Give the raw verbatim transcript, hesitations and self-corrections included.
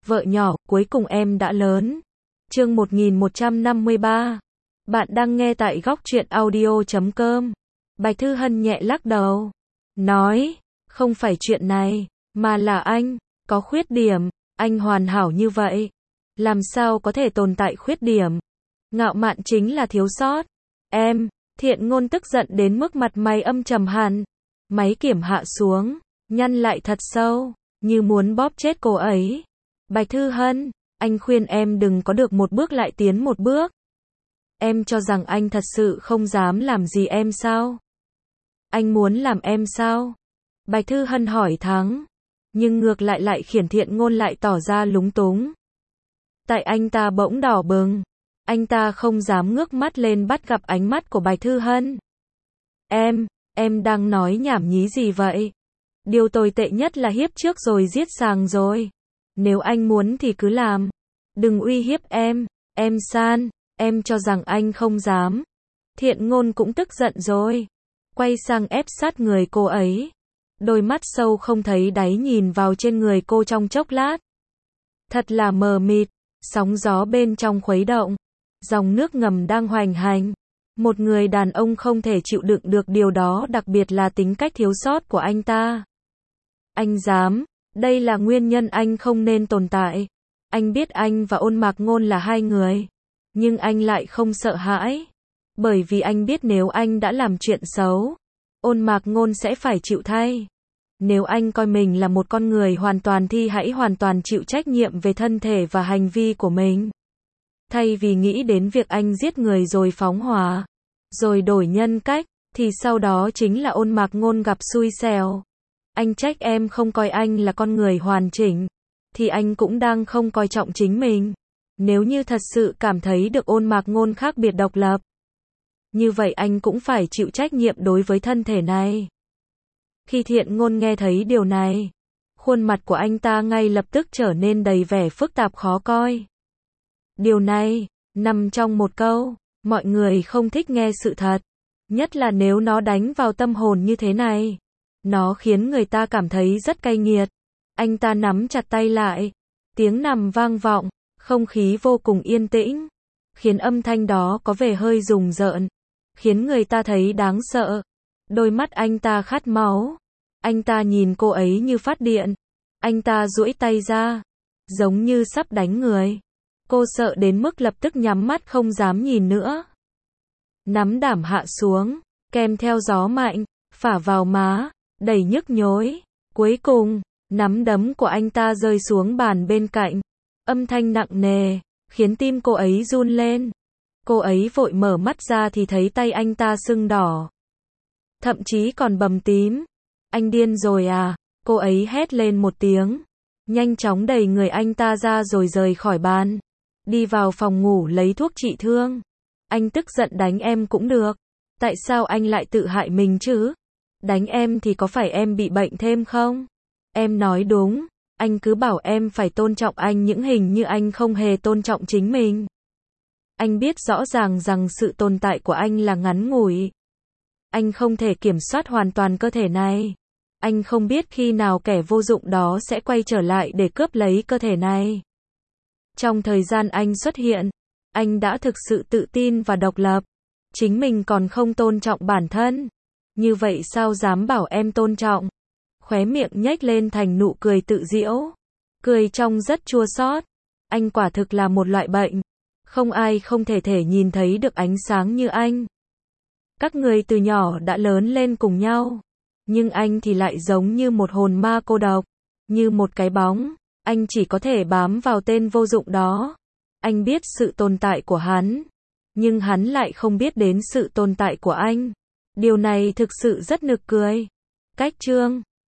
Vợ nhỏ, cuối cùng em đã lớn. Chương một nghìn một trăm năm mươi ba. Bạn đang nghe tại góc truyện audio chấm com. Bạch Thư Hân nhẹ lắc đầu. Nói, không phải chuyện này, mà là anh, có khuyết điểm, anh hoàn hảo như vậy. Làm sao có thể tồn tại khuyết điểm? Ngạo mạn chính là thiếu sót. Em, Thiện Ngôn tức giận đến mức mặt mày âm trầm hẳn. Máy kiểm hạ xuống, nhăn lại thật sâu, như muốn bóp chết cô ấy. Bạch Thư Hân, anh khuyên em đừng có được một bước lại tiến một bước. Em cho rằng anh thật sự không dám làm gì em sao? Anh muốn làm em sao? Bạch Thư Hân hỏi thẳng, nhưng ngược lại lại khiến Thiện Ngôn lại tỏ ra lúng túng. Tại anh ta bỗng đỏ bừng, anh ta không dám ngước mắt lên bắt gặp ánh mắt của Bạch Thư Hân. Em, em đang nói nhảm nhí gì vậy? Điều tồi tệ nhất là hiếp trước rồi giết sàng rồi. Nếu anh muốn thì cứ làm. Đừng uy hiếp em, em San, em cho rằng anh không dám. Thiện Ngôn cũng tức giận rồi. Quay sang ép sát người cô ấy. Đôi mắt sâu không thấy đáy nhìn vào trên người cô trong chốc lát. Thật là mờ mịt, sóng gió bên trong khuấy động. Dòng nước ngầm đang hoành hành. Một người đàn ông không thể chịu đựng được điều đó, đặc biệt là tính cách thiếu sót của anh ta. Anh dám, đây là nguyên nhân anh không nên tồn tại. Anh biết anh và Ôn Mạc Ngôn là hai người, nhưng anh lại không sợ hãi. Bởi vì anh biết nếu anh đã làm chuyện xấu, Ôn Mạc Ngôn sẽ phải chịu thay. Nếu anh coi mình là một con người hoàn toàn thì hãy hoàn toàn chịu trách nhiệm về thân thể và hành vi của mình. Thay vì nghĩ đến việc anh giết người rồi phóng hỏa, rồi đổi nhân cách, thì sau đó chính là Ôn Mạc Ngôn gặp xui xẻo. Anh trách em không coi anh là con người hoàn chỉnh, thì anh cũng đang không coi trọng chính mình. Nếu như thật sự cảm thấy được Ôn Mạc Ngôn khác biệt độc lập, như vậy anh cũng phải chịu trách nhiệm đối với thân thể này. Khi Thiện Ngôn nghe thấy điều này, khuôn mặt của anh ta ngay lập tức trở nên đầy vẻ phức tạp khó coi. Điều này, nằm trong một câu, mọi người không thích nghe sự thật, nhất là nếu nó đánh vào tâm hồn như thế này. Nó khiến người ta cảm thấy rất cay nghiệt. Anh ta nắm chặt tay lại, tiếng nằm vang vọng, không khí vô cùng yên tĩnh, khiến âm thanh đó có vẻ hơi rùng rợn, khiến người ta thấy đáng sợ. Đôi mắt anh ta khát máu. Anh ta nhìn cô ấy như phát điện. Anh ta duỗi tay ra, giống như sắp đánh người. Cô sợ đến mức lập tức nhắm mắt không dám nhìn nữa. Nắm đàm hạ xuống, kèm theo gió mạnh, phả vào má, đầy nhức nhối. Cuối cùng, nắm đấm của anh ta rơi xuống bàn bên cạnh. Âm thanh nặng nề, khiến tim cô ấy run lên. Cô ấy vội mở mắt ra thì thấy tay anh ta sưng đỏ, thậm chí còn bầm tím. Anh điên rồi à? Cô ấy hét lên một tiếng, nhanh chóng đẩy người anh ta ra rồi rời khỏi bàn, đi vào phòng ngủ lấy thuốc trị thương. Anh tức giận đánh em cũng được. Tại sao anh lại tự hại mình chứ? Đánh em thì có phải em bị bệnh thêm không? Em nói đúng, anh cứ bảo em phải tôn trọng anh, những hình như anh không hề tôn trọng chính mình. Anh biết rõ ràng rằng sự tồn tại của anh là ngắn ngủi. Anh không thể kiểm soát hoàn toàn cơ thể này. Anh không biết khi nào kẻ vô dụng đó sẽ quay trở lại để cướp lấy cơ thể này. Trong thời gian anh xuất hiện, anh đã thực sự tự tin và độc lập. Chính mình còn không tôn trọng bản thân. Như vậy sao dám bảo em tôn trọng? Khóe miệng nhếch lên thành nụ cười tự giễu. Cười trông rất chua xót. Anh quả thực là một loại bệnh. Không ai không thể thể nhìn thấy được ánh sáng như anh. Các người từ nhỏ đã lớn lên cùng nhau. Nhưng anh thì lại giống như một hồn ma cô độc. Như một cái bóng. Anh chỉ có thể bám vào tên vô dụng đó. Anh biết sự tồn tại của hắn. Nhưng hắn lại không biết đến sự tồn tại của anh. Điều này thực sự rất nực cười. Cách chương